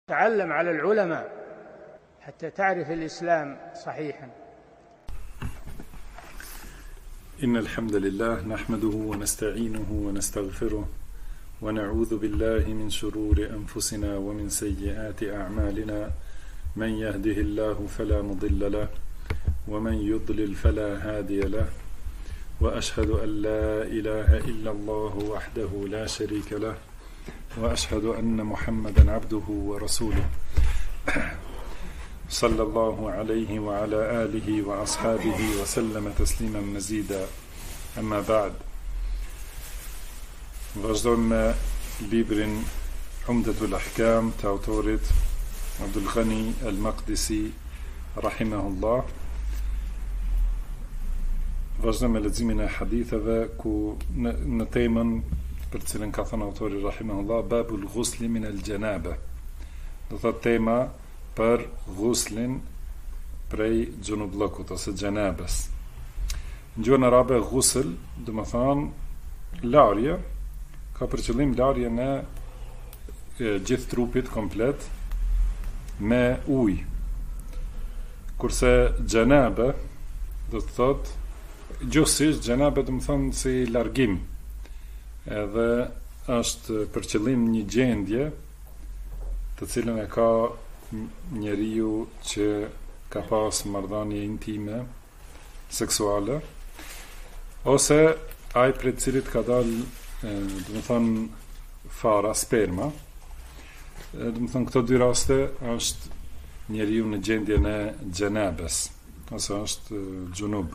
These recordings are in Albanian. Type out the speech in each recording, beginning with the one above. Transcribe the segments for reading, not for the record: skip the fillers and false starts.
تعلم على العلماء حتى تعرف الإسلام صحيحا. إن الحمد لله نحمده ونستعينه ونستغفره ونعوذ بالله من شرور أنفسنا ومن سيئات أعمالنا من يهده الله فلا مضل له ومن يضلل فلا هادي له وأشهد أن لا إله إلا الله وحده لا شريك له وأشهد أن محمدا عبده ورسوله صلى الله عليه وعلى آله وأصحابه وسلم تسليما مزيدا. أما بعد. Vazhdojmë me librin Umdatul Ahkam të autorit Abdul Ghani Al-Maqdisi rahimahullah. Vazhdojmë me leximin e haditheve ku në temën për të cilën ka thënë autori rahimahullah, babul ghusli min al-janaba. Do thotë tema për ghuslin prej xhunublokut ose xhanabes. Në gjuhën arabe ghusl do të thonë larje, ka për qëllim larjen e gjithë trupit komplet me ujë. Kurse xhanabe do të thotë gjithsesi xhanabe do të thonë si largim. Edhe është për qëllim një gjendje të cilën e ka njeriu që ka pas marrëdhënie intime seksuale ose ai për të cilit ka dalë do të thonë fara sperma. Do të thonë këto dy raste është njeriu në gjendjen e xhenabes ose është xhunub.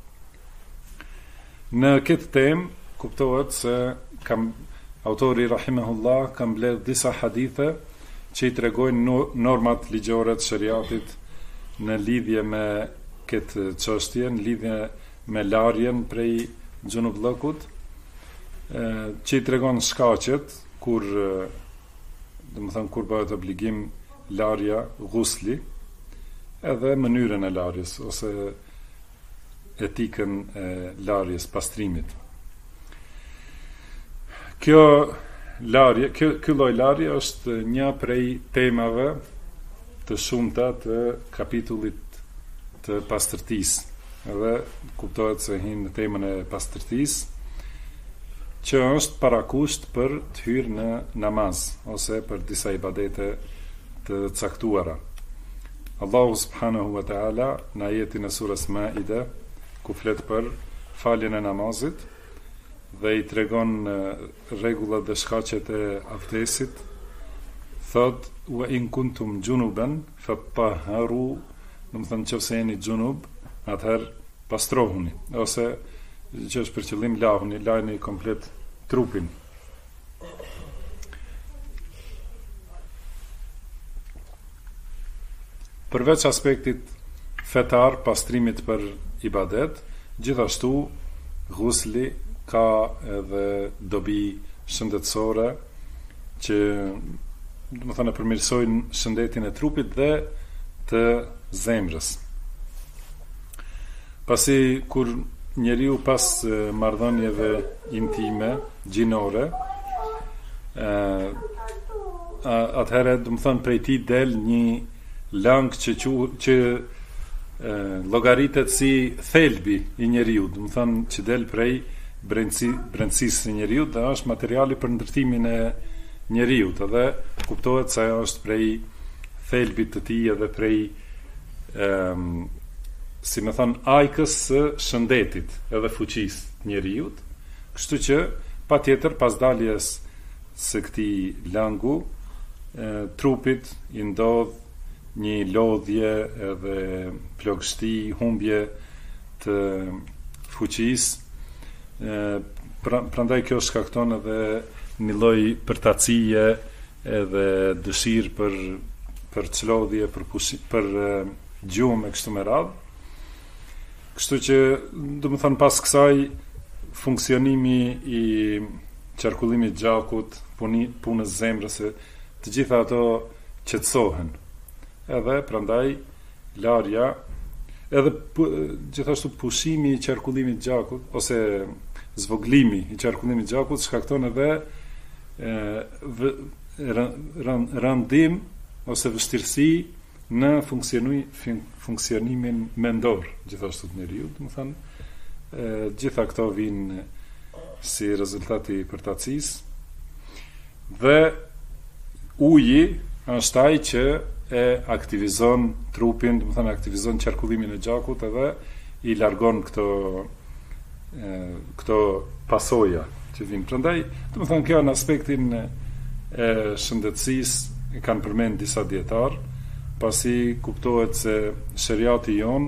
Në këtë temë kuptohet se autori rahimahullah ka mbledh disa hadithe që i tregojnë normat ligjore të shariatit në lidhje me këtë çështje, në lidhje me larjen prej xhunublokut, që i tregon shkaqet kur kur bëhet obligim larja, ghusli, edhe mënyrën e larjes ose etikën e larjes, pastrimit. Kjo lloj larje është një prej temave të shumta të kapitullit të pastërtisë. Edhe kuptohet se hin në temën e pastërtisë, që është parakusht për të hyrë në namaz ose për disa ibadete të caktuara. Allahu subhanahu wa taala në ajetin e surës Maide, ku flet për faljen e namazit dhe i tregon rregullat dhe shkaqet e abdesit, thot wa in kuntum junuban fatahharu, do të thonë nëse jeni xhunub, atëherë pastrohuni, ose që është për qëllim lajni komplet trupin. Përveç aspektit fetar, pastrimit për ibadet, gjithashtu ghusli ka edhe dobi shëndetësore që do të thonë përmirësojnë shëndetin e trupit dhe të zemrës. Pasi kur njeriu pas marrëdhënieve intime gjinore, atëherë do të thonë prej tij del një lang që llogaritet si thelbi i njeriu, do të thonë që del prej brendësisë së njeriu dhe është materiali për ndërtimin e njeriu, edhe kuptohet se ajo është prej thelbit të tij edhe prej si më thon ajkës së shëndetit edhe fuqisë të njeriu. Kështu që patjetër pas daljes së këtij langu trupit i ndodh një lodhje edhe plagështi, humbje të fuqisë. Prandaj kjo shkakton edhe një lloj përtacie edhe dëshirë për çlodhje, për gjumë e kështu me radhë. Kështu që do të thonë pas kësaj funksionimi i qarkullimit gjakut, punës zemrës, të gjitha ato qetësohen. Edhe prandaj larja, edhe gjithashtu pushimi i qarkullimit gjakut ose zvoglimi i qarkullimit gjakut shkakton edhe rëndim ose vështirësi në funksionimin mendor, gjithashtu të njeriu, domethënë gjitha këto vijnë si rezultati i përtacisë. Dhe uji është ai që e aktivizon trupin, domethënë aktivizon qarkullimin e gjakut edhe i largon këto pasoja që vijnë. Prandaj, domethënë kjo në aspektin e shëndetësisë e kanë përmend disa dietar, pasi kuptohet se sheriati jon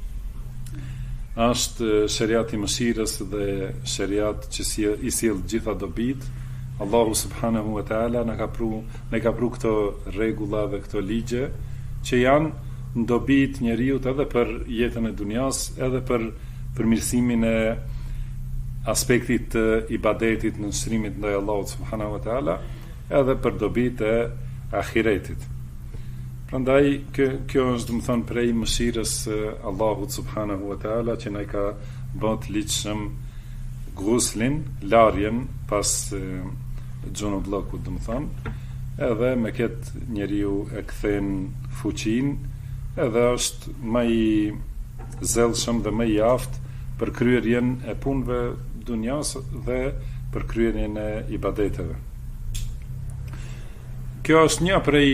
është sheriati i mëshirës dhe sheriat që i sjell gjitha dobit. Allahu subhanahu wa taala na ka pru këto rregulla dhe këto ligje që janë në dobit njeriut edhe për jetën e dunjas, edhe për përmirësimin e aspektit të ibadetit në nështrimit ndaj Allahut subhanahu wa taala, edhe për dobit e ahiretit. Prandaj kjo është domethënë prej mëshirës Allahut subhanahu wa taala që na i ka bërë të ligjshëm guslin, larjen pas xhunublokut, domethënë, edhe me këtë njeriu e kthen fuqinë, edhe është më i zellshëm dhe më i aftë për kryerjen e punëve dunjas dhe për kryerjen e ibadeteve. Kjo është një prej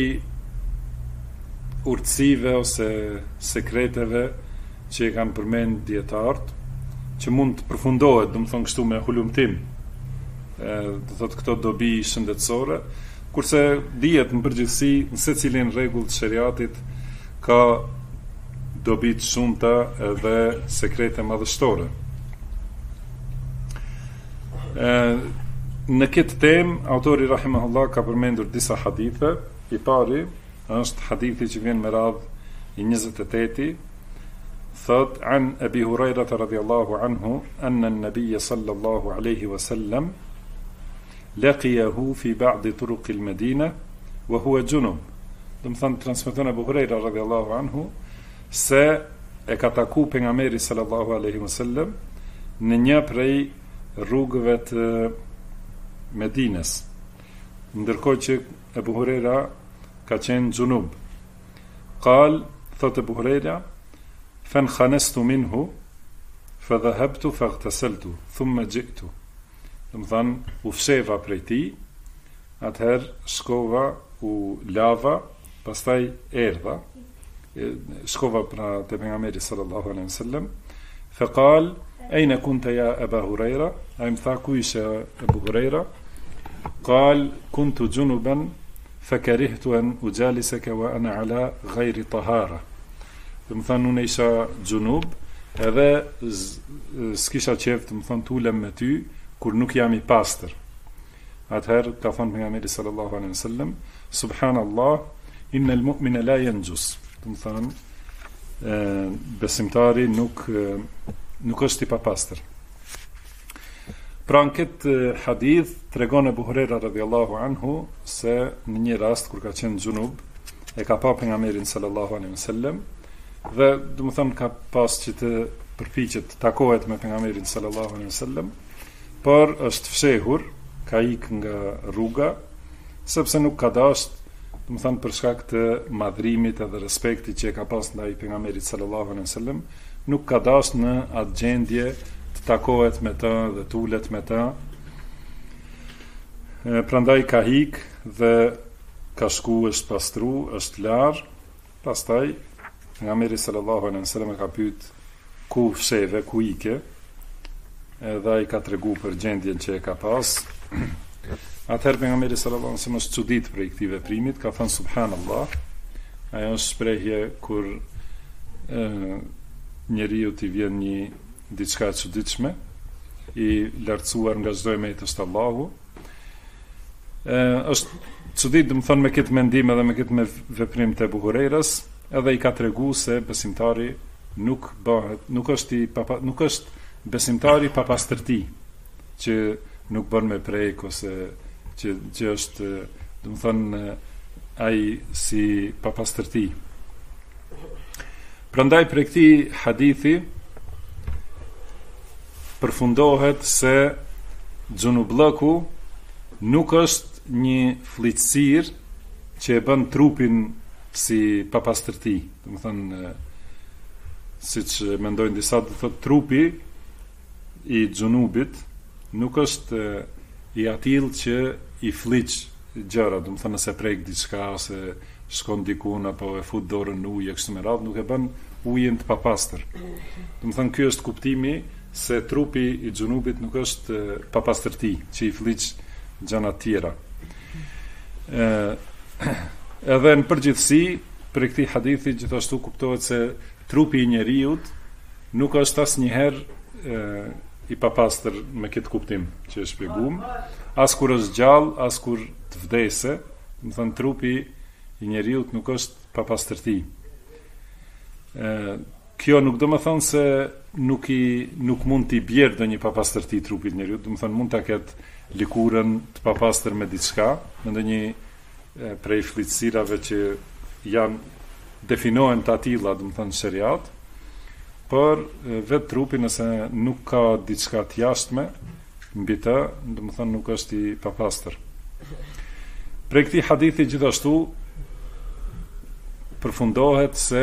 urtësive ose sekreteve që e kanë përmend dietarët, që mund të përfundohet, domethënë kështu me hulumtim, do thotë këto dobi shëndetësore, kurse dihet në përgjithësi në secilin rregull të sheriatit ka dobi të shumta edhe sekrete madhështore. Në këtë temë autori rahimahullah ka përmendur disa hadithe. I pari është hadithi që vjen me radhë i 28-ti, thot an Abi Huraira radhiyallahu anhu anna an-nabiy sallallahu alayhi wa sallam laqiyahu fi ba'd turuq al-Madina wa huwa junub. Domethënë transmeton Abu Huraira radhiyallahu anhu se e ka taku pejgamberi sallallahu alaihi wasallam në një prej rrugëve të Medinës, ndërkohë që Abu Huraira ka qenë xunub. Qal, thot Abu Huraira, fankhanestu minhu fadhahabtu faghtasaltu thumma ji'tu. Domethënë u fsheva prej tij, atëherë shkova u lava, pastaj erdha. Shkova pra te pejgamberi sallallahu alaihi wasallam, faqal ayna kunta ya Aba Huraira, ai më tha ku ishe Abu Huraira? Qal kuntu junuban fakarihtu an ujalisaka wa ana ala ghayri tahara. Domethënë unë isha xunub, edhe s'kisha qejf domethënë tulem me ty kur nuk jam i pastër. Atëherë ka thënë pejgamberi sallallahu alaihi wasallam, subhanallah, innal mu'mina la yanjus. Domethënë besimtari nuk është i papastër. Pra në këtë hadith tregon Abu Huraira radhiyallahu anhu se në një rast kur ka qenë xunub e ka pa pejgamberin sallallahu alaihi wasallam dhe domethënë ka pas që të përpiqet të takohet me pejgamberin sallallahu alaihi wasallam, por është fshehur, ka ikë nga rruga sepse nuk ka dashur, domethënë për shkak të madhrimit edhe respektit që e ka pas ndaj pejgamberit sallallahu alaihi wasallam, nuk ka dashur në atë gjendje të takohet me të dhe të ulet me të. Prandaj ka hik dhe ka shku, është pastru, është lar. Pastaj pejgamberi sallallahu alaihi wasallam e ka pyet ku fsheve, ku ike, edhe ai ka tregu për gjendjen që e ka pas. Atëherë pejgamberi sallallahu alaihi wasallam është çudit për këtij veprimit, ka thënë subhanallah. Ajo është shprehje kur njeriu t'i vjen një diçka e çuditshme, i lartësuar nga çdo emet është Allahu. Është çudit domethënë me këtë mendim edhe me këtë veprim të Abu Hurairas, edhe i ka treguar se besimtari nuk është besimtari pa pastërti, që nuk bën me prek ose që është domethënë ai si pa pastërti. Prandaj për këtij hadithi përfundohet se xhunublloku nuk është një fllitësirë që e bën trupin si papastërti. Do të thënë, siç mendojnë disa, do thotë trupi i xhunubit nuk është i atill që i fliq gjëra, do të thënë nëse prek diçka ose shkon dikun apo e fut dorën në ujë kështu me radhë, nuk e bën ujin të papastër. Do të thënë ky është kuptimi se trupi i xhunubit nuk është papastërti që i fliq gjëra të tjera. Edhe në përgjithësi, për këtij hadithi gjithashtu kuptohet se trupi i njeriut nuk është asnjëherë i papastër me këtë kuptim që e shpjeguam, as kur është gjallë, as kur të vdese, do të thënë trupi i njeriut nuk është papastërti. Kjo nuk do të thonë se nuk mund t'i bjerë ndonjë papastërti trupit njeriut, do të thonë mund ta ketë lëkurën të papastër me diçka, me ndonjë prej flicësirave që janë definohen të atilla, do të thonë shariat, por vetë trupi nëse nuk ka diçka të jashtme mbi të, do të thonë nuk është i papastër. Prej këtij hadithi gjithashtu përfundohet se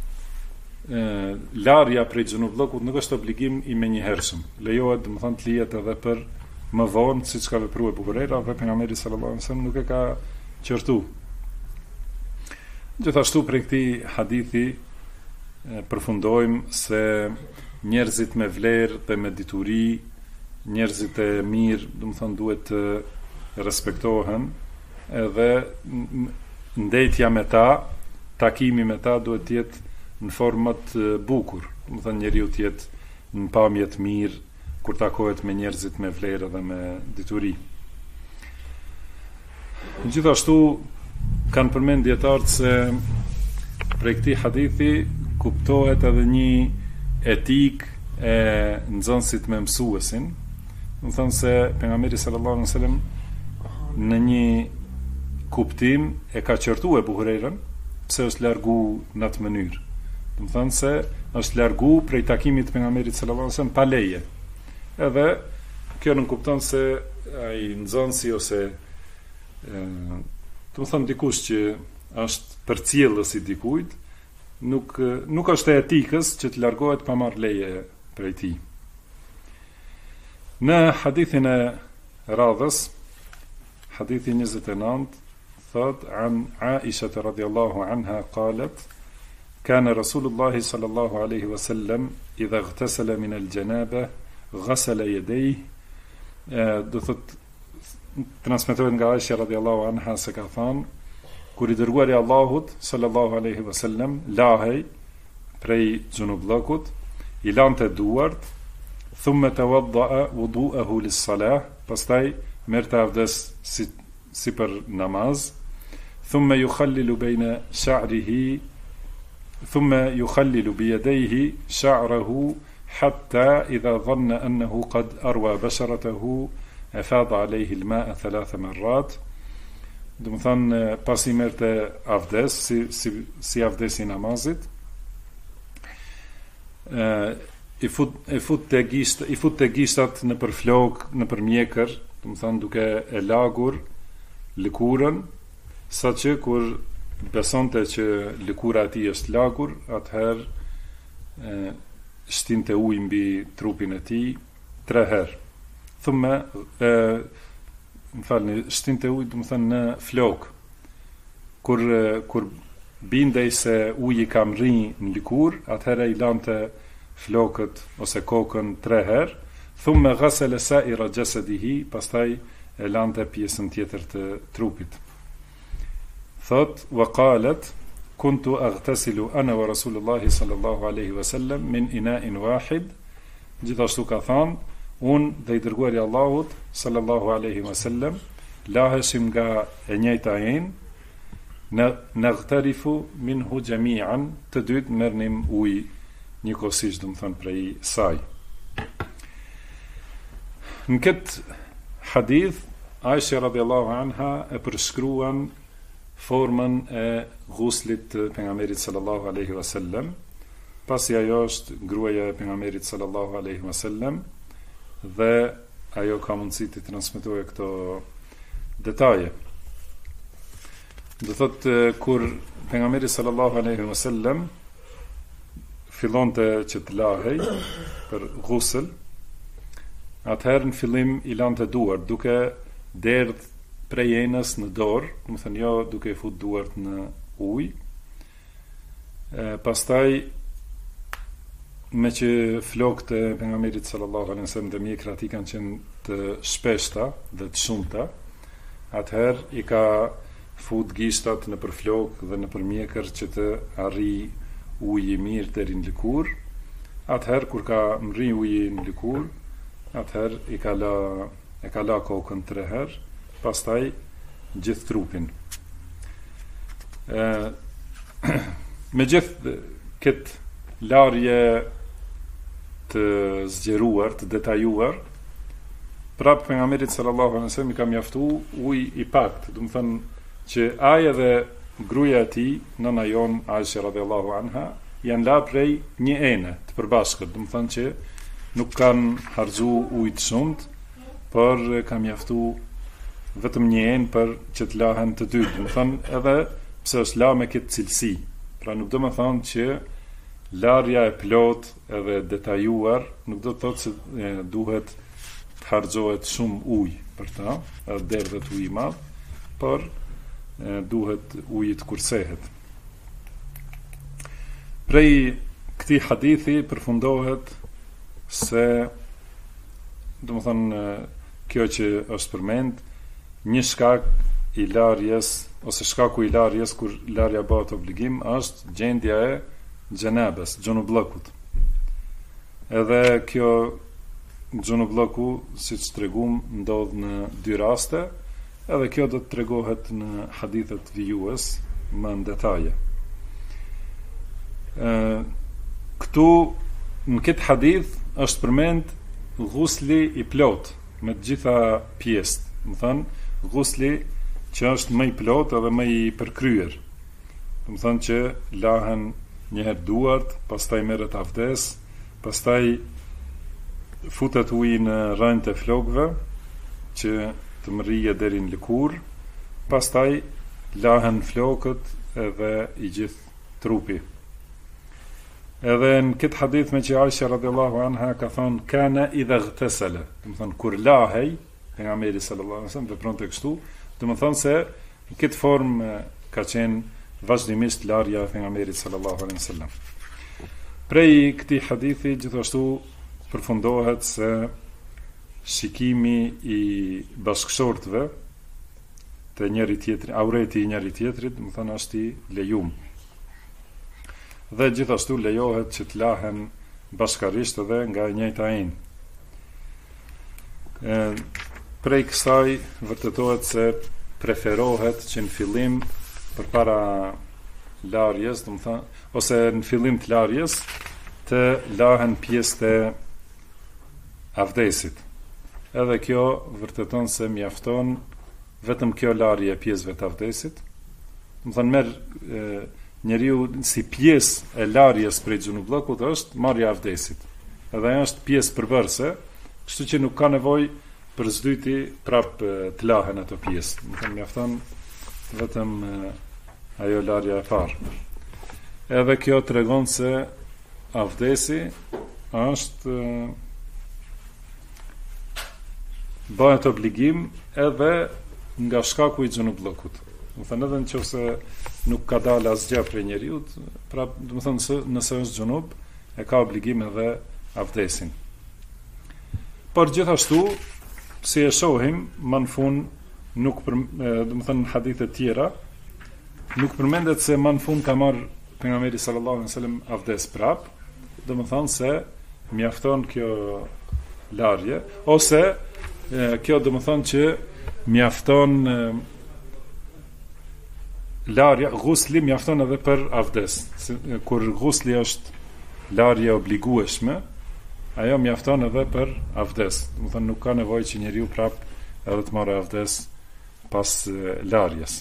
larja prej xhunullokut nuk është obligim i menjëhershëm. Lejohet, do të thonë, të lihet edhe për më vonë, siç ka vepruar Abu Huraira dhe pejgamberi sallallahu alajhi wasallam nuk e ka qortu. Gjithashtu prej këtij hadithi përfundojmë se njerëzit me vlerë dhe me dituri, njerëzit e mirë, do të thonë, duhet të respektohen, edhe ndëjtja me ta, takimi me ta duhet të jetë në format bukur, do të thonë njeriu të jetë në pamje të mirë kur takohet me njerëzit me vlerë dhe me dituri. Gjithashtu kanë përmend dietarët se prej këtij hadithi kuptohet edhe një etik e nxënësit me mësuesin. Do të thonë se pejgamberi sallallahu alajhi wasallam në një kuptim e ka qortuar Abu Hurajrën pse është largu në atë mënyrë. Do të thonë se është largu prej takimit të pejgamberit sallallahu alajhi wasallam pa leje. Edhe kjo nuk kupton se ai nxënësi ose do të thonë dikush që është përcjellës i dikujt, nuk është e etikës që të largohet pa marrë leje prej tij. Në hadithin e radhës, hadithi 29, thot an Aisha radhiyallahu anha qalet kana Rasulullah sallallahu alaihi wasallam idha ightasala min al-janaba ghasala yadayhi, do thot transmetohet nga Aisha radhiyallahu anha se ka thënë kur i dërguari i Allahut sallallahu alaihi wasallam lahej prej xhunullokut, i lante duart, thumma tawaddaa wudu'ahu lis-salah, pastaj merrte avdes si për namaz, thumma yukhallilu bayna sha'rihi, thumma yukhallilu bi yadayhi sha'rahu hatta idha dhanna annahu qad arwa basharatahu afada alayhi al-ma'a 3 marrat. Do të thonë pasi merrte avdes si avdesi i namazit, i fut te gishtat në për flok, në për mjekër, do të thonë duke e lagur lëkurën, saqë kur besonte që lëkura e tij është lagur, atëherë shtinte ujë mbi trupin e tij 3 herë. Thumë shtinte ujë, do të thënë në flok. Kur bindej se uji ka mri në lëkur, atëherë i lante flokët ose kokën 3 herë, thumë ghasala sa'ira jasadihi, pastaj e lante pjesën tjetër të trupit. Thot, wa qalet kuntu aghtasilu ana wa Rasulullahi sallallahu alaihi wasallam min ina'in wahid, gjithashtu ka thënë unë dhe i dërguari i Allahut sallallahu alaihi wasallam laheshim nga e njëjta enë, naghtarifu minhu jami'an, të dytë merrnim ujë njëkohësisht, do të thënë prej saj. Në këtë hadith Aisha radhiyallahu anha e përshkruan formën e ghuslit të pejgamberit sallallahu alaihi wasallam, pasi ajo është gruaja e pejgamberit sallallahu alaihi wasallam dhe ajo ka mundësi të transmetojë këto detaje. Do thot kur pejgamberi sallallahu alaihi wasallam fillonte që të lahej për ghusl, atëherë në fillim i lante duart duke derdh prej enës në dorë, do të thënë jo duke i fut duart në ujë. Pastaj me që flokët e pejgamberit sallallahu alaihi wasallam dhe mjekrat i kanë qenë të shpeshta dhe të shumta, atëherë i ka fut gishtat në për flokë dhe në për mjekër që të arri uji mirë deri në lëkur. Atëherë kur ka mri uji në lëkur, atëherë e ka la kokën 3 herë, pastaj gjithë trupin. Me gjithë këtë larje të zgjeruar, të detajuar, prapë pejgamberit sallallahu alaihi wasallam i ka mjaftuar ujë i pakt, do të thënë që ai dhe gruaja e tij, nëna jon Aisha radhiyallahu anha, janë la prej një ene të përbashkët, do të thënë që nuk kanë harxhu ujë të shumt, por ka mjaftuar vetëm një enë për që të lahen të dy, do të thënë edhe pse është la me këtë cilësi. Pra nuk do të thonë që larja e plot edhe detajuar nuk do të thotë se duhet të harxohet shumë ujë për ta, edhe derdhet ujë i madh, por duhet uji të kursehet. Prej këtij hadithi përfundohet se do të thonë kjo që është përmend një shkak i larjes ose shkaku i larjes kur larja bëhet obligim është gjendja e xhenabes, xhonublokut. Edhe kjo xhonublloku, siç tregum, ndodh në 2 raste, edhe kjo do të tregohet në hadithet vijues më në detaje. Këtu në këtë hadith është përmend ghusli i plot me të gjitha pjesët, do të thënë ghusli që është më i plot edhe më i përkryer. Do të thënë që lahen një herë duart, pastaj merret avdes, pastaj futet uji në rrënjët e flokëve që të mrije deri në lëkur, pastaj lahen flokët edhe i gjithë trupi. Edhe në këtë hadith me që Aisha radhiyallahu anha ka thonë kana idha ghtasala, do të thonë kur lahej pejgamberi sallallahu alaihi wasallam vepronte kështu, do të thonë se në këtë formë ka qenë vazhdimisht larja e pejgamberit sallallahu alaihi wasallam. Prej këtij hadithi gjithashtu përfundohet se shikimi i bashkëshortëve të njëri tjetrit, aureti i njëri tjetrit, do të thonë është i lejuar. Dhe gjithashtu lejohet që të lahen bashkarisht edhe nga e njëjta enë. Prej kësaj vërtetohet se preferohet që në fillim përpara larjes, do të thënë, ose në fillim të larjes të lahen pjesët e avdesit. Edhe kjo vërteton se mjafton vetëm kjo larje e pjesëve të avdesit. Do të thënë merr njeriu si pjesë e larjes prej xhunublokut është marrja e avdesit. Edhe ajo është pjesë përbërëse, kështu që nuk ka nevojë për zdyti prap të lahen ato pjesë. Do të mjafton vetëm ajo larja e parë. Edhe kjo tregon se avdesi është bëhet obligim edhe nga shkaku i xhunublokut. Do të thënë edhe nëse nuk ka dalë asgjë prej njeriu, prap do të thënë nëse është xhunub, e ka obligim edhe avdesin. Por gjithashtu, si e shohim më në fund nuk do të thënë në hadithe tjera, nuk përmendet se më në fund ka marrë pejgamberi sallallahu alaihi wasallam avdes prap, do të thënë se mjafton kjo larje, ose kjo do të thënë që mjafton larja, ghusli mjafton edhe për avdes. Kur ghusli është larje obligueshme, ajo mjafton edhe për avdes. Do të thënë nuk ka nevojë që njeriu prap edhe të marrë avdes pas larjes.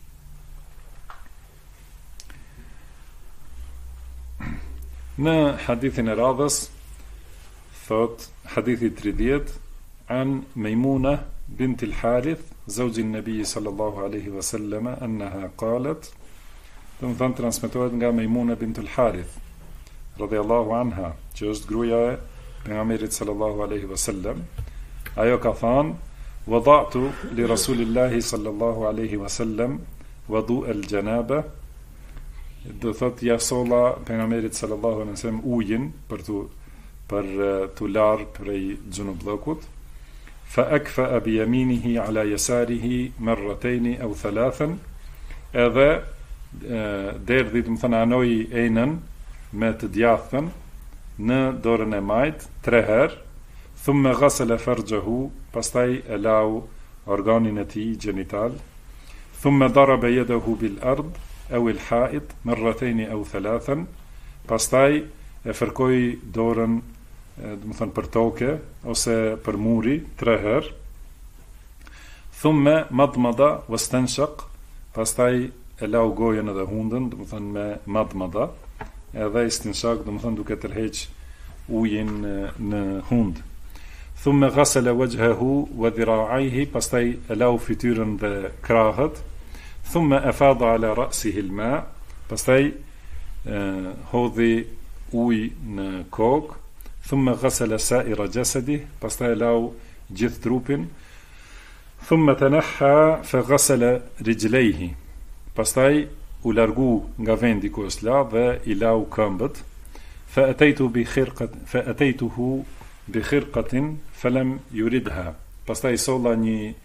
Në hadithin e radhës thot hadithi 30 an Maimuna بنت الحارث زوج النبي صلى الله عليه وسلم أنها قالت ثم transmetohet nga Mejmuna bint al-Harith radhiyallahu anha, që është gruaja e pejgamberit sallallahu alaihi wasallam. Ajo ka thënë: "Wada'tu li Rasulillahi sallallahu alaihi wasallam wudu al-janaba." Do thot ja solla pejgamberit sallallahu alaihi wasallam ujin për tu lar prej xhunublokut. Fa akfa bi yaminihi ala yasarihi marratayn aw thalathan. Edhe derdhi, do të thënë anoj enën me të djathtën në dorën e majt 3 herë. Thumma ghasala farjahu, pastaj e lau organin e tij gjenital. Thumma daraba yadahu bil ard aw al ha'id marratayn aw thalathan, pastaj e fërkoi dorën, do të thënë për tokë ose për muri 3 herë. Thumma madmada wastanshaq, pastaj e lau gojën edhe hundën, do të thënë me madmada, edhe istinshaq, do të thënë duke tërheq ujin në hund. Thumma ghasala wajhahu wa dhira'ayhi, pastaj e lau fytyrën dhe krahët. Thumma afada ala ra'sihi al-ma, pastaj hodhi ujë në kokë. Thumma ghasala sa'ira jasadihi, pastaj e lau gjithë trupin. Thumma tanaha fa ghasala rijlayhi, pastaj u largu nga vendi ku është la dhe i lau këmbët. Fa ataytuhu bi khirqatin falam yuridha, pastaj solla një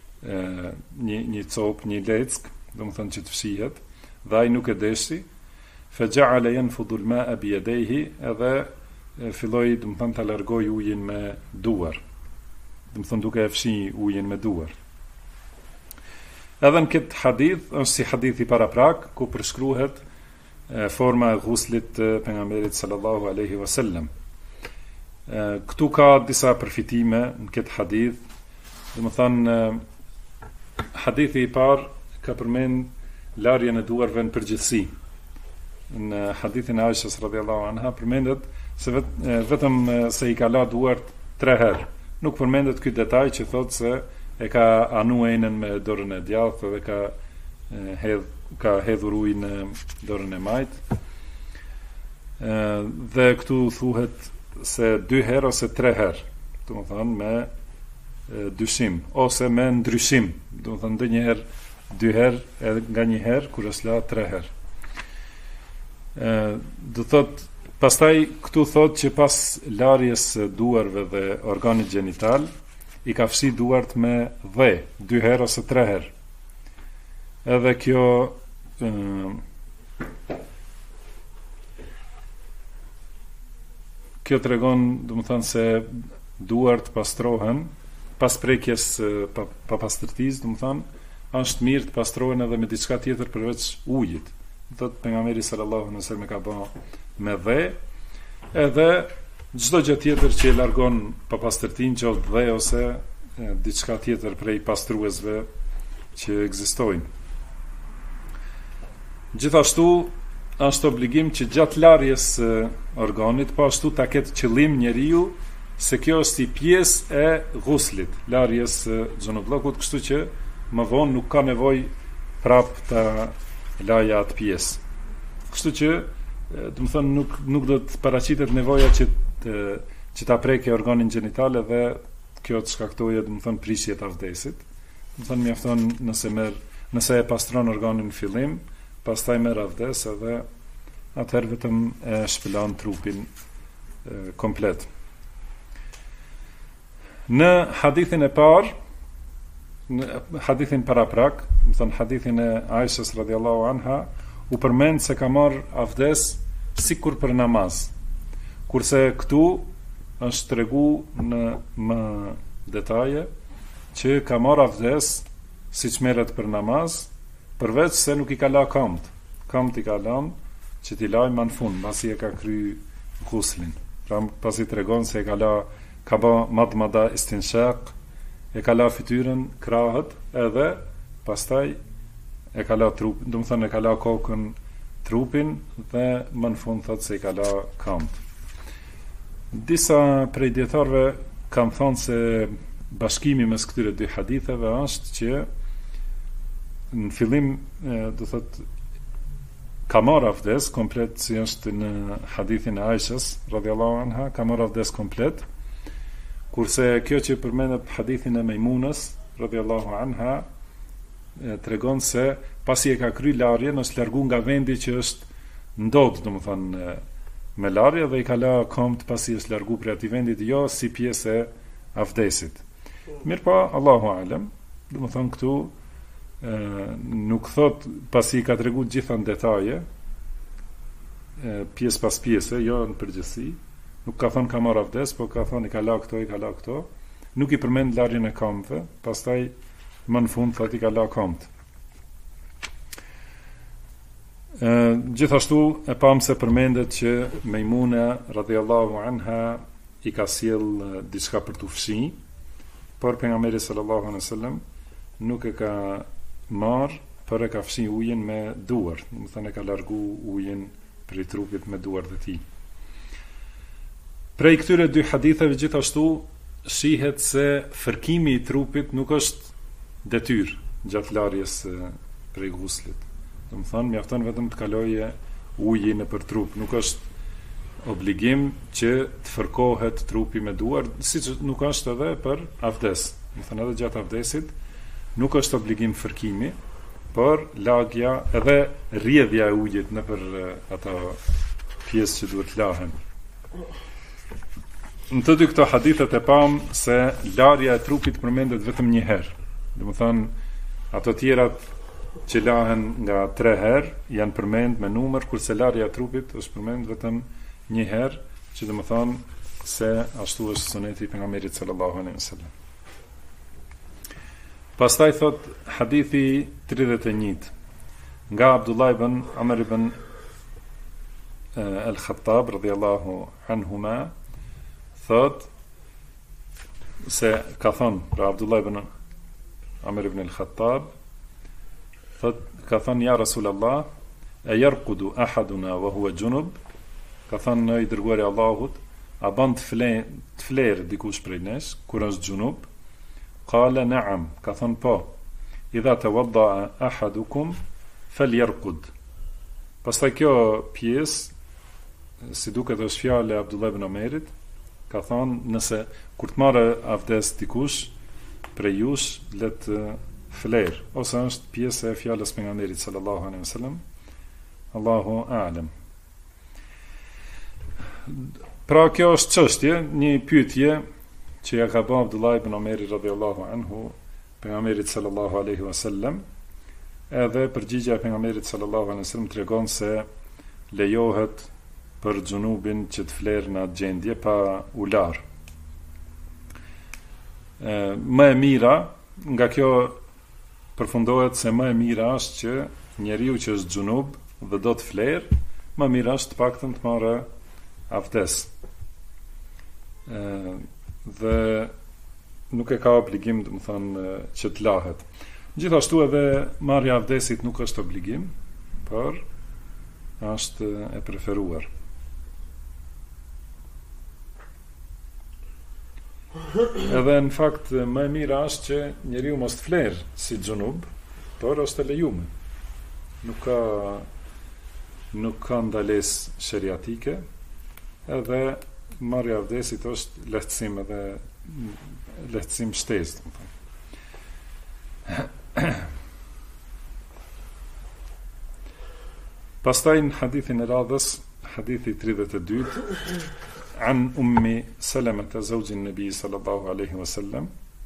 copë, një leck, do të thënë që të fshihet, dhe ai nuk e deshi. Fa ja'ala yanfudu al-ma'a bi yadayhi, edhe filloi, do të thënë, ta largoj ujin me duar, do të thënë duke e fshi ujin me duar. Edhe në këtë hadith është si hadithi paraprak, ku përshkruhet forma e ghuslit të pejgamberit sallallahu alaihi wasallam. Këtu ka disa përfitime në këtë hadith. Do të thënë, hadithi i parë ka përmend larjen e duarve në përgjithësi. Në hadithin e Aishës radhiyallahu anha përmendet se vetëm se i ka la duart 3 herë. Nuk përmendet ky detaj që thotë se e ka anu enën me dorën e djathtë dhe ka hedhur ujë në dorën e majt. Dhe këtu thuhet se 2 herë ose 3 herë, do të thënë me dyshim ose me ndryshim, do të thënë ndonjëherë 2 herë edhe nga një herë kur është la 3 herë. Do thot, pastaj këtu thot që pas larjes së duarve dhe organit gjenital i ka fshi duart me dhe 2 herë ose 3 herë. Edhe kjo tregon, do të thënë, se duart pastrohen pas prekjes pa pastërtisë, do të thënë, është mirë të pastrohen edhe me diçka tjetër përveç ujit. Thot pejgamberi sallallahu alaihi wasallam ka bën me dhe, edhe çdo gjë tjetër që e largon pa pastërtinë, qoftë dhe ose diçka tjetër prej pastruesve që ekzistojnë. Gjithashtu është obligim që gjatë larjes së organit, po ashtu ta ketë qëllim njeriu se kjo është i pjesë e ghuslit, larjes së xhonoblokut, kështu që më vonë nuk ka nevojë prap ta laja atë pjesë. Kështu që, do të thënë, nuk do të paraqitet nevoja që ta prekë organin gjenital, edhe kjo të shkaktojë, do të thënë, prishje të avdesit. Do të thënë, mjafton nëse e pastron organin në fillim, pastaj merr avdes, edhe atëherë vetëm e shpëlan trupin komplet. Në hadithin e parë, në hadithin paraprak, do të thënë hadithin e Aishës radhiyallahu anha, u përmend se ka marr avdes sikur për namaz. Kurse këtu është tregu në më detaje që ka marr avdes siç merret për namaz, përveç se nuk i ka la kamt. Kamt i ka lanë që t'i laj më në fund, pasi e ka kry ghuslin. Pra pasi tregon se ka ba madmada istinshaq, e ka la fytyrën, krahët, edhe pastaj e ka la trupin, do të thënë e ka la kokën, trupin, dhe më në fund thot se i ka la kamt. Disa prej dietarëve kanë thonë se bashkimi mes këtyre dy haditheve është që në fillim do thot ka marrë avdes komplet, si është në hadithin e Aishës radhiyallahu anha, ka marrë avdes komplet, kurse kjo që përmendet hadithin e Mejmunës radhiyallahu anha tregon se pasi e ka kry larjen është largu nga vendi që është ndodh, domethënë me larje, dhe i ka la komt pasi është largu prej atij vendit, jo si pjesë e avdesit. Mirë pa, Allahu alem, domethënë këtu nuk thot pasi ka tregu gjitha në detaje, pjesë pas pjesë, jo në përgjithësi, nuk ka thonë ka marrë avdes, po ka thonë i ka la këto, nuk i përmend larjen e kamëve, pastaj më në fund thot i ka la kamt. Gjithashtu e pam se përmendet që Mejmuna radhiyallahu anha i ka sjell diçka për të fshi, por pejgamberi sallallahu alaihi wasallam nuk e ka marr, por e ka fshi ujin me duar, do të thënë e ka largu ujin prej trupit me duart e tij. Prej këtyre dy haditheve gjithashtu shihet se fërkimi i trupit nuk është detyrë gjatë larjes prej ghuslit. Do të thonë mjafton vetëm të kaloje uji nëpër trup, nuk është obligim që të fërkohet trupi me duar, siç nuk është edhe për avdes. Do të thonë edhe gjatë avdesit nuk është obligim fërkimi, por lagja edhe rrjedhja e ujit nëpër ato pjesë që duhet lahen. Në të dy këto hadithet e pam se larja e trupit përmendet vetëm një herë. Do të thonë ato tjerat që lahen nga 3 herë janë përmend me numër, kurse larja e trupit është përmend vetëm një herë, që do të thonë se ashtu është suneti i pejgamberit sallallahu alaihi wasallam. Pastaj thot hadithi 31 nga Abdullah ibn Amr ibn al-Khattab radhiyallahu anhuma, thot se ka thonë pra Abdullah ibn Amr ibn al-Khattab, thot ka thonë ja Rasulallah, e yarqudu ahaduna wa huwa junub, ka thonë në i dërguari Allahut, a ban të flerë dikush prej nesh kur është junub? Qala na'am, ka thonë po, idha tawadda'a ahadukum falyarqud. Pastaj kjo pjesë, si duket është fjale Abdullah ibn Omerit, ka thonë nëse kur të marrë avdes dikush prej jush, le të flerë, ose është pjesë e fjalës pejgamberit sallallahu alaihi wasallam, Allahu a'lam. Pra kjo është çështje, një pyetje që ja ka bërë Abdullah ibn Omeri radhiyallahu anhu pejgamberit sallallahu alaihi wasallam, edhe përgjigjja e pejgamberit sallallahu alaihi wasallam tregon se lejohet për xhunubin që të flerë në atë gjendje pa u larë. Më e mira, nga kjo përfundohet se më e mira është që njeriu që është xhunub dhe do të flerë, më mira është të paktën të marrë avdes. Dhe nuk e ka obligim, do të thonë, që të lahet. Gjithashtu edhe marrja e avdesit nuk është obligim, por është e preferuar. Edhe në fakt më e mira është që njeriu mos të flerë si xhunub, por është e lejuar. Nuk ka ndalesë sheriatike, edhe marrja e avdesit është lehtësim, edhe lehtësim shtesë. Pastaj në hadithin e radhës, hadithi 32, an ummi Salamata zawji an-nabi sallallahu alaihi wasallam,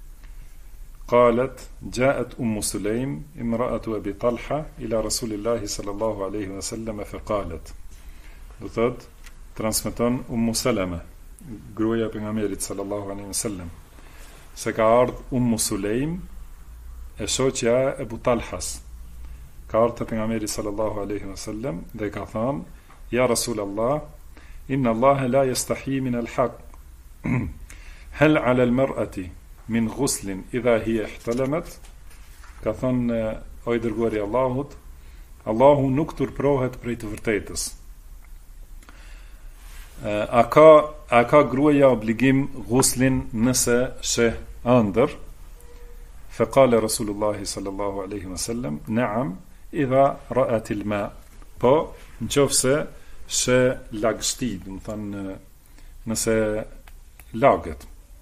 قالت جاءت أم سليم امرأة أبي طلحة إلى رسول الله صلى الله عليه وسلم فقالت, do thot transmeton Salama, gruaja e pejgamberit sallallahu alaihi wasallam, se ka ardhur Sulaim, e shoqja e Abu Talhas, ka ardhur te pejgamberi sallallahu alaihi wasallam dhe ka thënë, ja Rasulallah, inna Allah la yastahi min al-haq, hal ala al-mar'ati min ghuslin idha hiya ihtalamat, ka thënë o i dërguari i Allahut, Allahu nuk turprohet prej të vërtetës. A ka gruaja obligim ghuslin nëse sheh ëndër? Faqala Rasulullah sallallahu alaihi wasallam, "Na'am, idha ra'at al-ma." Po, nëse sheh lagështi, do të thonë nëse lagët.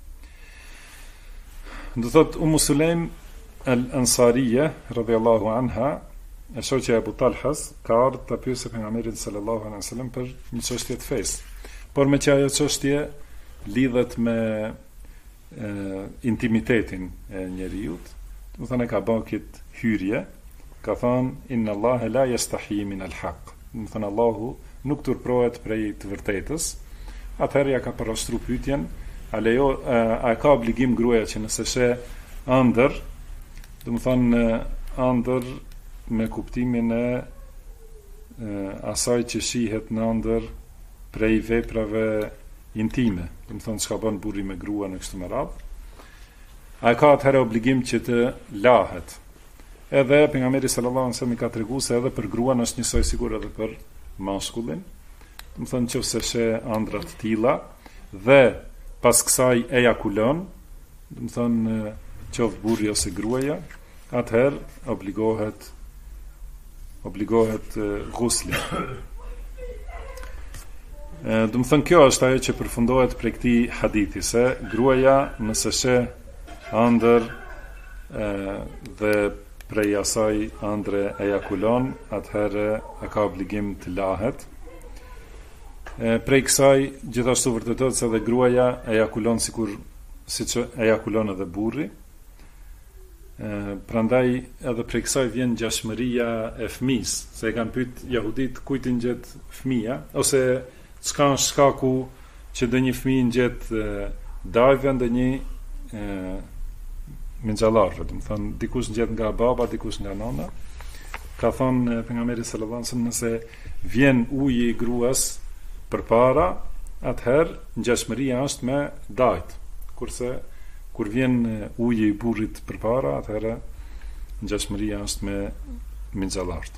Do thot Sulaim al-Ansariya radhiyallahu anha, e shoqja e Abu Talhas, ka ardhur të pyesë pejgamberin sallallahu alaihi wasallam për një çështje të fesë. Por me që ajo çështje lidhet me intimitetin e njeriut, do të thonë ka bën këtë hyrje, ka thonë inna Allaha la yastahi min al-haq. Do të thonë Allahu nuk turprohet prej të vërtetës. Atëherë ja ka përrashtru pyetjen, a ka obligim gruaja që nëse sheh ëndër, do të thonë ëndër me kuptimin e asaj që shihet në ëndër prej veprave intime, do të thonë çka bën burri me gruan në kështu me radhë, a ka atëherë obligim që të lahet. Edhe pejgamberi sallallahu alajhi wasallam ka treguar se edhe për gruan është njësoj sigur edhe për mashkullin. Do të thonë nëse sheh ëndra të tilla dhe pas kësaj ejakulon, do të thonë qoftë burri ose gruaja, atëherë obligohet ghusli. Do të thënë kjo është ajo që përfundohet prej këtij hadithi, se gruaja nëse sheh ëndër dhe prej asaj ëndre ejakulon, atëherë e ka obligim të lahet. Prej kësaj gjithashtu vërtetohet se edhe gruaja ejakulon siç ejakulon edhe burri. Prandaj edhe prej kësaj vjen ngjashmëria e fëmisë, se e kanë pyet jehudit kujt i ngjet fëmia, ose çka është shkaku që do një fëmijë ngjet dajve, ndonjë minxhallarë, do të thonë dikush ngjet nga baba, dikush nga nana. Ka thonë pejgamberi sallallahu alajhi wasallam, nëse vjen uji i gruas përpara, atëherë ngjashmëria është me dajt. Kurse kur vjen uji i burrit përpara, atëherë ngjashmëria është me minxhallart.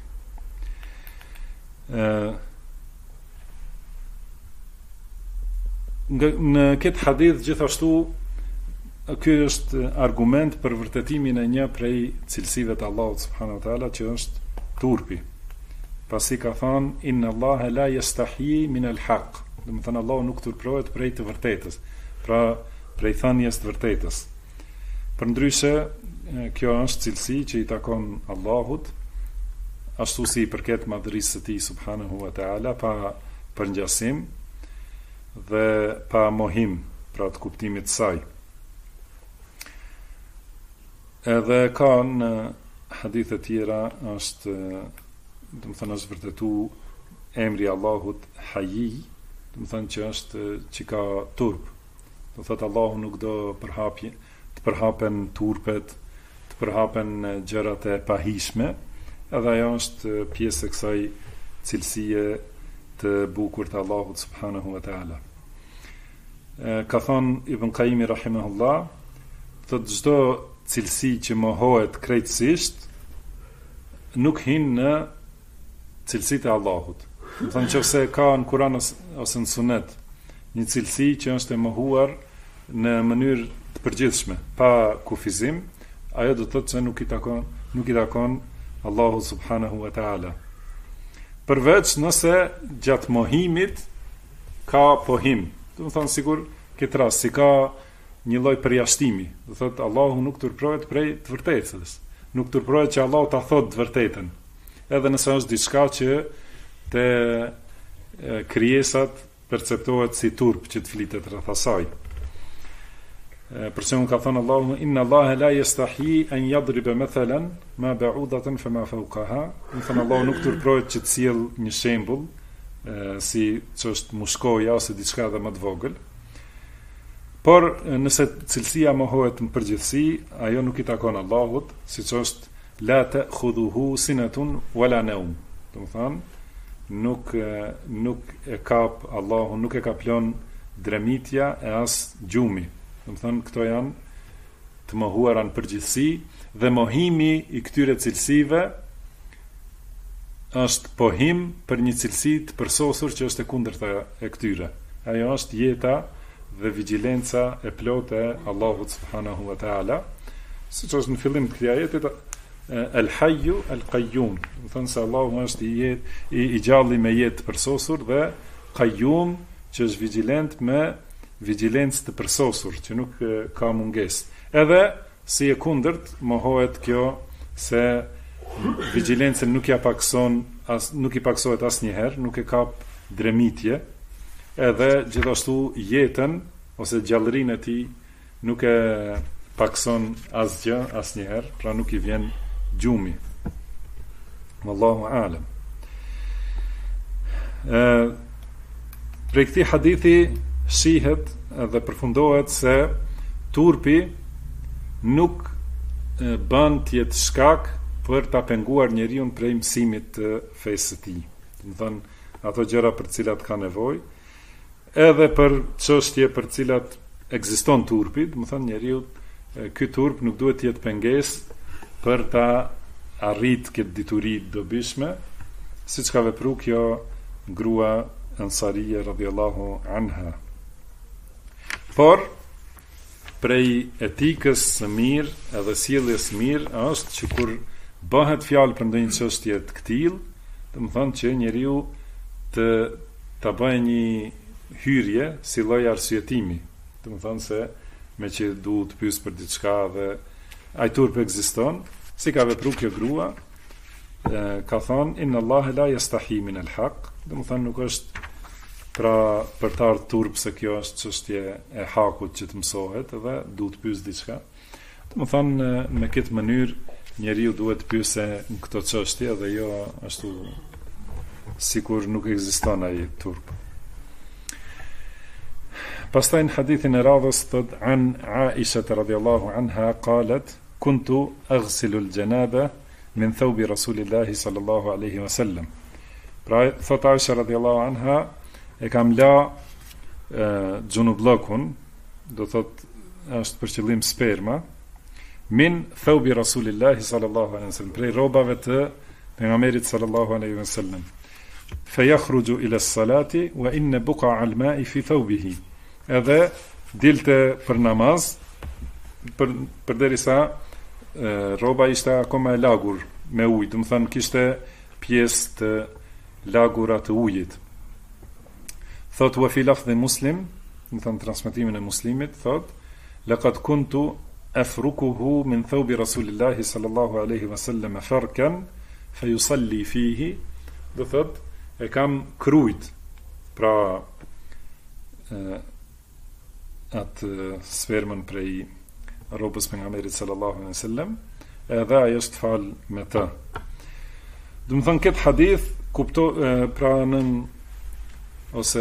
Në këtë hadith gjithashtu ky është argument për vërtetimin e një prej cilësive të Allahut subhanahu wa taala, që është turpi. Pasi ka thënë inna Allaha la yastahi min al-haq. Do të thënë Allahu nuk turprohet prej të vërtetës, pra prej thënies të vërtetës. Përndryshe, kjo është cilësi që i takon Allahut, ashtu si i përket madhërisë së tij subhanahu wa taala, pa përngjasim dhe pa mohim, pra të kuptimit saj. Edhe ka në hadithe tjera është, do të thënë është vërtetu emri Allahut Hayy, do të thënë që është që ka turp. Do thotë Allahu nuk do të përhapen turpet, të përhapen gjërat e pahishme, edhe ajo është pjesë e kësaj cilësie të bukur të Allahut subhanahu wa taala. Ka thonë Ibn Qayyim rahimahullah, thotë çdo cilësi që mohohet krejtësisht nuk hin në cilësitë e Allahut. Do thonë nëse ka në Kur'an ose në Sunet një cilësi që është e mohuar në mënyrë të përgjithshme, pa kufizim, ajo do të thotë se nuk i takon Allahu subhanahu wa taala. Përveç nëse gjatë mohimit ka pohim. Do të thonë sigur këtë rast si ka një lloj përjashtimi. Do thotë Allahu nuk turprohet prej të vërtetës. Nuk turprohet që Allahu ta thotë të vërtetën. Edhe nëse është diçka që te krijesat perceptohet si turp që të flitet rreth asaj. Për shembull ka thënë Allahu inna Allaha la yastahi an yadriba mathalan ma ba'udatan fama fawqaha. Do thënë Allahu nuk turprohet që të sjell një shembull si ç'është mushkoja ose diçka edhe më të vogël. Por nëse cilësia mohohet në përgjithësi, ajo nuk i takon Allahut, siç është la ta'khudhuhu sinatun wala nawm. Do të thonë nuk e kap Allahu, nuk e kaplon dremitja e as gjumi. Do të thonë këto janë të mohuara në përgjithësi, dhe mohimi i këtyre cilësive është pohim për një cilësi të përsosur që është e kundërta e këtyre. ajo është jeta dhe vigjilenca e plotë e Allahut subhanahu wa taala, siç është në fillim të këtij ajeti, El Hayyu El Qayyum, do thënë se Allahu është i gjalli me jetë të përsosur dhe Qayyum që është vigjilent me vigjilencë të përsosur, që nuk ka mungesë. Edhe si e kundërt, mohohet kjo se vigjilencën nuk i paksohet asnjëherë, nuk e kap dremitje, edhe gjithashtu jetën ose gjallërinë e tij nuk e pakson asgjë asnjëherë, pra nuk i vjen gjumi. Wallahu a'lam. Prej këtij hadithi shihet dhe përfundohet se turpi nuk bën të jetë shkak për ta penguar njeriu prej mësimit të fesë së tij. Do të thonë, ato gjëra për të cilat ka nevojë, edhe për çështje për të cilat ekziston turpi, do të thonë njeriu, ky turp nuk duhet të jetë pengesë për ta arrit këtë dituri të dobishme, siç ka vepruar kjo grua Ansarije radhiyallahu anha. Por prej etikës së mirë edhe sjelljes së mirë është që kur bëhet fjalë për ndonjë çështje të tillë, do të thonë që njeriu ta bëjë një hyrje si lloj arsyetimi. Do të thonë se me që duhet të pyes për diçka dhe ai turp ekziston, si ka vepruar kjo grua, ka thonë inna Allah la yastahi min al-haq, do të thonë nuk është pra për të ardhur turp se kjo është çështje e hakut që të mësohet dhe duhet të pyes diçka. Do të thonë me këtë mënyrë njeriu duhet të pyesë në këtë çështje dhe jo ashtu sikur nuk ekziston ai turp. Pastaj në hadithin e radhës thot an Aisha radhiyallahu anha qalet kuntu aghsilu al-janaba min thawbi rasulillahi sallallahu alaihi wasallam. Pra thot Aisha radhiyallahu anha e kam la xhunublokun, do thot është për qëllim sperma, min thawbi rasulillahi sallallahu alaihi wasallam, prej rrobave të pejgamberit sallallahu alaihi wasallam. Fa yakhruju ila as-salati wa inna buqa al-ma'i fi thawbihi. Edhe dilte për namaz, përderisa rroba ishte akoma e lagur me ujë, do të thënë kishte pjesë të lagura të ujit. Thot wa fi lafdhi Muslim, do të thënë transmetimin e Muslimit, thot laqad kuntu afrukuhu min thawbi rasulillahi sallallahu alaihi wasallam farkan fa yusalli fihi, do thot e kam krujt pra atë spermën prej rrobës pejgamberit sallallahu alaihi wasallam, edhe ai është fal me të. Do të thënë këtë hadith pra ose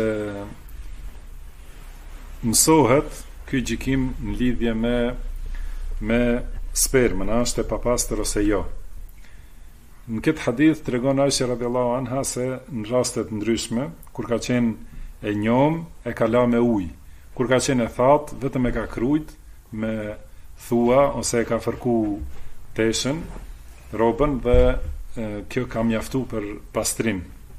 mësohet ky gjykim në lidhje me spermën, a është e papastër ose jo. Në këtë hadith tregon Aisha radhiyallahu anha se në raste të ndryshme, kur ka qenë e njom, e ka la me ujë. Kur ka qenë e thatë, vetëm e ka krujt me thua ose e ka fërku teshën, robën dhe kjo ka mjaftu për pastrim.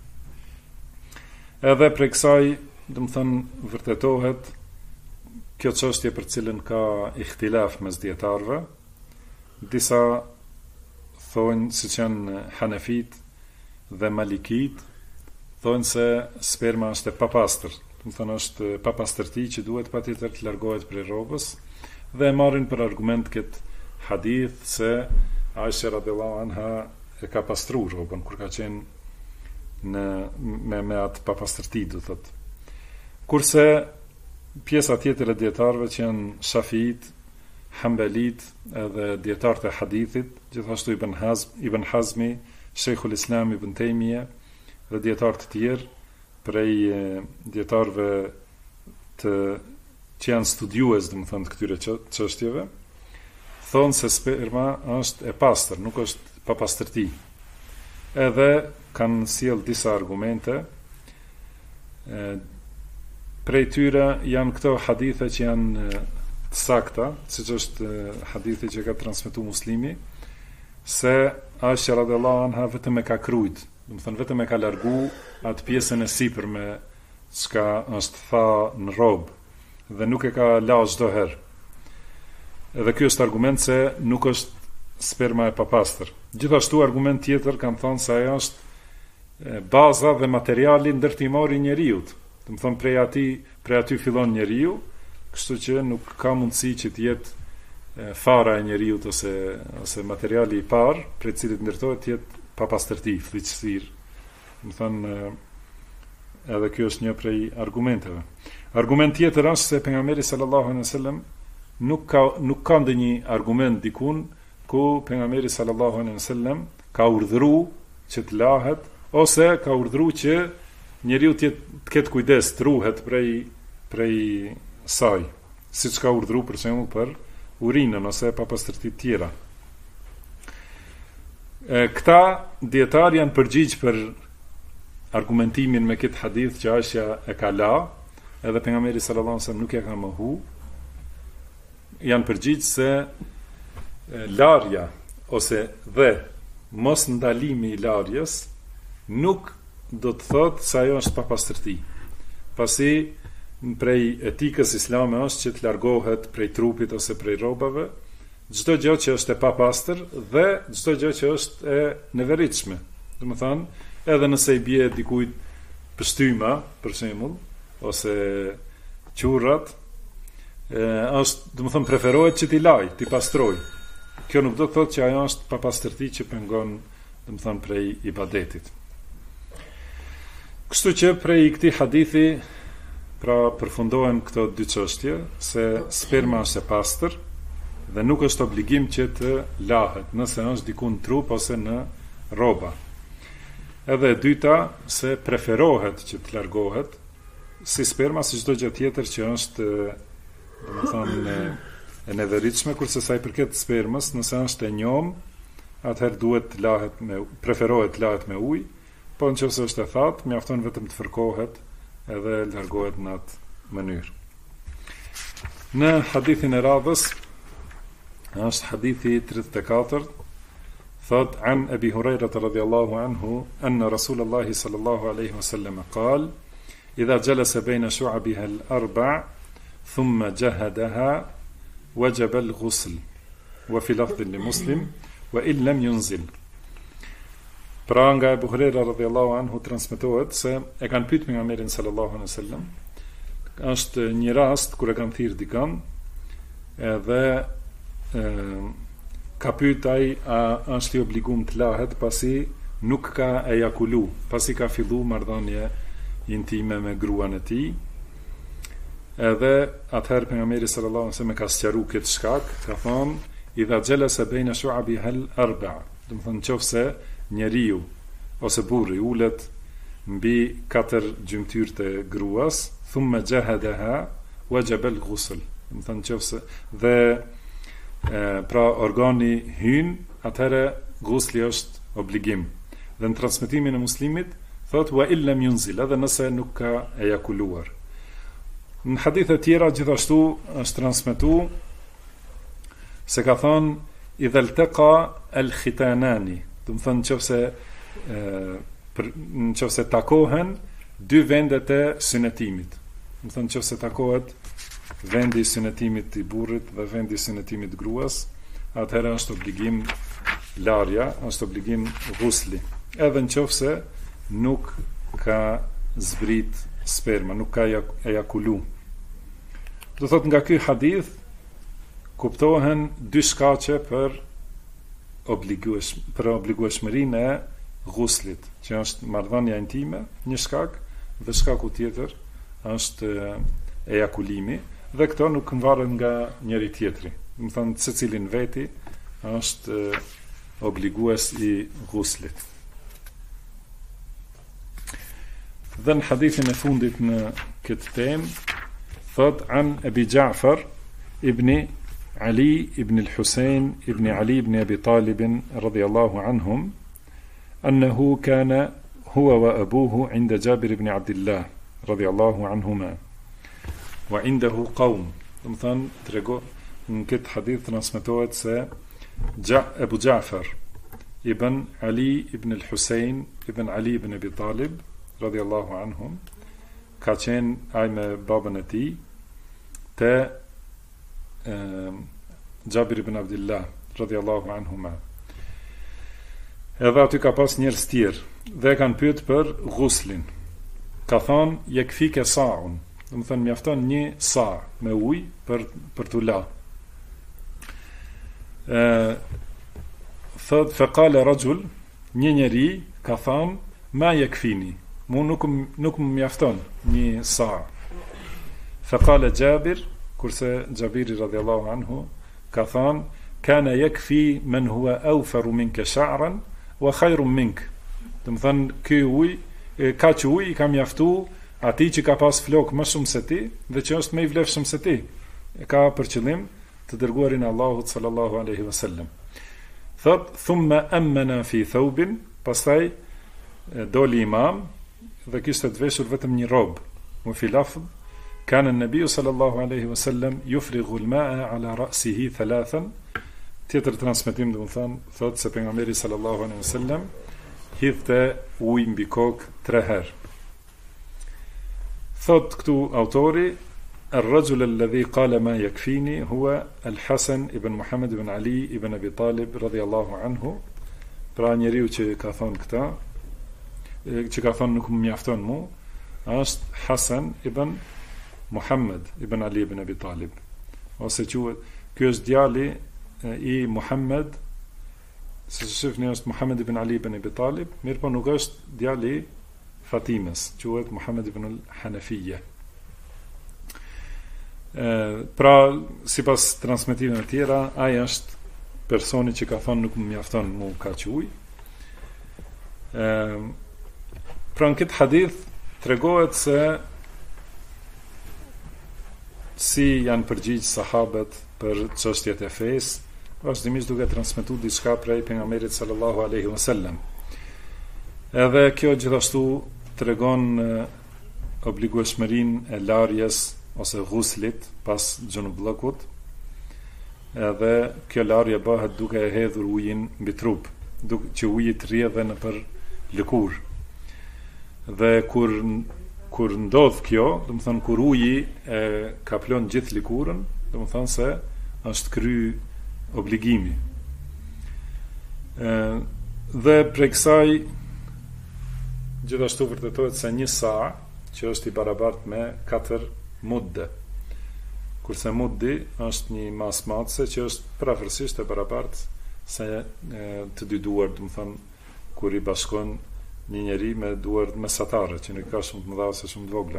Edhe prej kësaj, do të thënë, vërtetohet kjo çështje për cilën ka ihtilaf mes dietarëve. Disa thonë, siç janë Hanefit dhe Malikit, thonë se sperma është e papastër. Do të thënë është papastërti që duhet patjetër të largohet prej rrobës, dhe marrin për argument këtë hadith se Aisha radhiyallahu anha e ka pastruar rrobën kur ka qenë me atë papastërti, do thotë. Kurse pjesa tjetër e dietarëve që janë Shafiit, Hanbalit edhe dietarët e hadithit, gjithashtu Ibn Hazmi, Sheikhul Islam Ibn Taymija dhe dietarë të tjerë prej dietarëve që janë studiues, domethënë, të këtyre çështjeve, thonë se sperma është e pastër, nuk është papastërti. Edhe kanë sjell disa argumente. Prej tyre janë këto hadithe që janë të sakta, siç është hadithi që ka transmetuar Muslimi, se Aisha radhiyallahu anha vetëm e ka krujt, domethënë vetëm e ka largu atë pjesën e sipërme çka është tha në robë dhe nuk e ka la çdo herë. Edhe ky është argument se nuk është sperma e papastër. Gjithashtu argument tjetër kanë thënë se ajo është baza dhe materiali ndërtimor i njeriut. Do të thonë prej aty fillon njeriu, kështu që nuk ka mundësi që të jetë fara e njeriut ose materiali i parë prej cilit ndërtohet të jetë papastërti, fllëqësirë. Do të thonë edhe kjo është një prej argumenteve. Argument tjetër është se pejgamberi sallallahu alejhi wasallam nuk ka ndonjë argument dikun ku pejgamberi sallallahu alejhi wasallam ka urdhëruar që të lahet ose ka urdhëruar që njeriu të ketë kujdes, të ruhet prej saj, siç ka urdhëruar për shembull për urinën ose papastërtitë tjera. Këta dietar janë përgjigj për argumentimin me këtë hadith që Aisha e ka la, edhe pejgamberi sallallahu alejhi wasallam nuk e ka mohu. Janë përgjigj se larja ose dhe mos ndalimi i larjes nuk do të thotë se ajo është papastërti. Pasi prej etikës islame është që të largohet prej trupit ose prej rrobave çdo gjë që është e papastër dhe çdo gjë që është e neveritshme. Domethënë, edhe nëse i bie dikujt pëstyma, për shembull, ose qurrat, është, domethënë, preferohet që t'i laj, t'i pastroj. Kjo nuk do të thotë që ajo është papastërti që pengon, domethënë, prej ibadetit. Kështu që prej këtij hadithi pra përfundohen këto dy çështje, se sperma është e pastër dhe nuk është obligim që të lahet nëse është diku në trup ose në rroba. Edhe e dyta, se preferohet që të largohet si sperma, si çdo gjë tjetër që është, domethënë, e neveritshme, kurse sa i përket spermës, nëse është e njom, atëherë duhet të lahet preferohet të lahet me ujë, po nëse është e thatë, mjafton vetëm të fërkohet edhe largohet në atë mënyrë. Në hadithin e radhës është hadithi 34, thot an Abi Huraira radhiyallahu anhu anna Rasulullah sallallahu alaihi wasallam قال إذا جلس بين شعبها الأربع ثم جهدها وجب الغسل وفي لفظ لمسلم وإن لم ينزل. Pra nga Abu Huraira radhiyallahu anhu transmetohet se e kanë pyetur pejgamberin sallallahu alaihi wasallam. Është një rast kur e kanë thirrë dikën, edhe ka pyet ai a është i obliguar të lahet pasi nuk ka ejakulu, pasi ka filluar marrëdhënie intime me gruan e tij. Edhe atëherë pejgamberi sallallahu alaihi wasallam ka sqaruar këtë shkak, ka thonë idha jalasa baina shu'abiha al-arba', do të thonë nëse njeriu ose burri ulet mbi 4 gjymtyrët e gruas, thumma jahadaha wajaba al-ghusl, do të thonë nëse dhe pra organi hyn, atëherë ghusli është obligim. Dhe në transmetimin e Muslimit thot wa illam yunzil, edhe nëse nuk ka ejakuluar. Në hadithe tjera gjithashtu është transmetuar se ka thonë idha iltaqa al-khitanani, do të thonë nëse takohen dy vendet e synetimit. Do të thonë nëse takohet vendi i synetimit i burrit dhe vendi i synetimit të gruas, atëherë është obligim larja, është obligim ghusli. Edhe nëse nuk ka zbrit sperma, nuk ka ejakulu. Do thot nga ky hadith kuptohen dy shkaqe për obligueshmërinë e ghuslit, që është marrëdhënia intime, një shkak, dhe shkaku tjetër është ejakulimi, dhe këto nuk varet nga njëri tjetri. Do të thonë secilin veti është obligues i ghuslit. Dhe në hadithin e fundit në këtë temë thot an Abi Ja'far ibn Ali ibn al-Husayn ibn Ali ibn Abi Talib radhiyallahu anhum annahu kana huwa wa abuhu 'inda Jabir ibn Abdullah radhiyallahu anhuma wa 'indahu qawm. Do të thonë trego në këtë hadith transmetohet se Abu Ja'far ibn Ali ibn al-Husayn ibn Ali ibn Abi Talib radhiyallahu anhum ka qenë aj me babën e tij te Gjabir ibn Abdillah radhiyallahu anhuma. Edhe aty ka pas njerëz tjerë dhe kanë pyet për ghuslin. Ka thonë yekfike sa'un, do të thënë mjafton një sa me ujë për t'u la. Thot faqala rajul, një njeri ka thonë ma yekfini, mu nuk më mjafton një sa. Faqala Gjabir, kurse Gjabiri radhiyallahu anhu ka thonë kana yekfi men huwa awfaru minka sha'ran wa khayrun mink. Do të thënë ky ujë ka që ujë ka mjaftu atij që ka pas flok më shumë se ti dhe që është më i vlefshëm se ti. E ka për qëllim të dërguarin e Allahut sallallahu alaihi wasallam. Thot thumma amana fi thawbin, pastaj doli imam dhe kishte të veshur vetëm një rob. Mu fi lafdh kana an-nabiy sallallahu alaihi wasallam yufrighu al-ma'a ala ra'sihi thalathan. Tjetër transmetim do të thonë thot se pejgamberi sallallahu alaihi wasallam hidhte ujë mbi kokë 3 herë. Thot këtu autori الرجل الذي قال ما يكفيني هو الحسن ابن محمد ابن علي ابن أبي طالب رضي الله عنه. Pra njeriu që ka thonë këta, që ka thonë nuk më mjafton mu, është Hasan ibn Muhammad ibn Ali ibn Abi Talib. Ose quhet, ky është djali i Muhammad, se shifni është Muhammad ibn Ali ibn Abi Talib, mirë po nuk është djali Fatimes, quhet Muhammad ibn al-Hanafiyya. Pra, sipas transmetimeve të tjera, ai është personi që ka thonë nuk më mjafton mu kaq ujë. Pra në këtë hadith tregohet se si janë përgjigjë sahabët për çështjet e fesë, vazhdimisht duke transmetuar diçka prej pejgamberit sallallahu alaihi wasallam. Edhe kjo gjithashtu tregon obligueshmërinë e larjes ose ghuslit pas xhunullakut. Edhe kjo larje bëhet duke e hedhur ujin mbi trup, duke që uji të rrjedhë në për lëkurë. Dhe kur ndodh kjo, do të thonë kur uji e kaplon gjithë lëkurën, do të thonë se është kry obligimi. Dhe prej kësaj gjithashtu vërtetohet se një sa që është i barabartë me 4 mudde, kurse muddi është një mas matëse që është prafërsisht e barabartë se të dy duar, do të thonë kur i bashkon një njeri me duar mesatare që nuk ka shumë të mëdha ose shumë të vogla.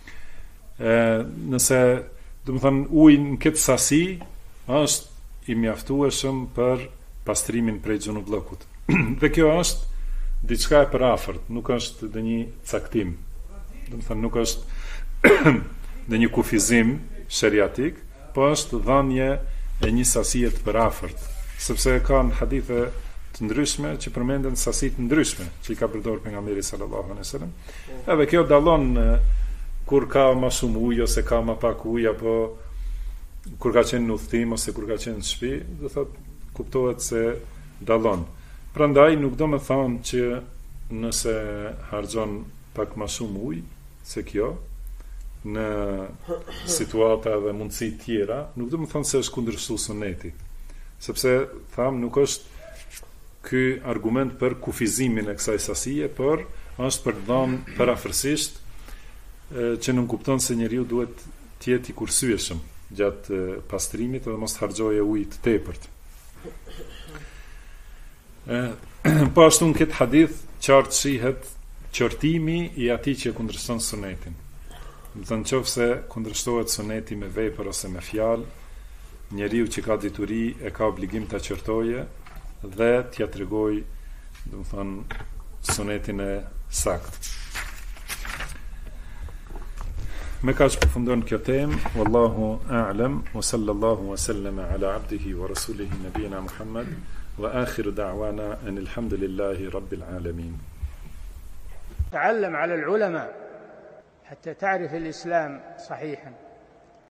Nëse do të thonë uji në këtë sasi është i mjaftueshëm për pastrimin prej xhunullakut. Dhe kjo është diçka e përafërt, nuk është ndonjë caktim. Do të thonë nuk është ndonjë kufizim sheriatik, po është dhënie e një sasie të përafërt, sepse kanë hadithe të ndryshme që përmenden sasi të ndryshme që i ka përdorur pejgamberi sallallahu alaihi wasallam. Edhe kjo dallon kur ka më shumë ujë ose ka më pak ujë, apo kur ka qenë në udhtim ose kur ka qenë në shtëpi, do thotë kuptohet se dallon. Prandaj nuk do të thonë që nëse harxhon pak më shumë ujë se kjo në situata dhe mundësi tjera, nuk do të thonë se është kundërshtuar suneti. Sepse tham nuk është ky argument për kufizimin e kësaj sasie, por është për dhënë parafërsisht që nuk kupton se njeriu duhet të jetë i kursyeshëm gjatë pastrimit dhe mos harxojë ujë të tepërt. Po ashtu në këtë hadith qartë shihet qortimi i atij që kundërshton sunetin. Do të thonë nëse kundërshtohet suneti me vepër ose me fjalë, njeriu që ka dituri e ka obligim ta qortojë dhe t'ia tregojë, do të thonë, sunetin e saktë. Me kaq përfundon kjo temë, wallahu a'lam, wa sallallahu wa sallama ala abdihi wa rasulihi nabiyina Muhammad, wa akhiru da'wana anil hamdulillahi rabbil alamin. تعلم على العلماء حتى تعرف الإسلام صحيحا.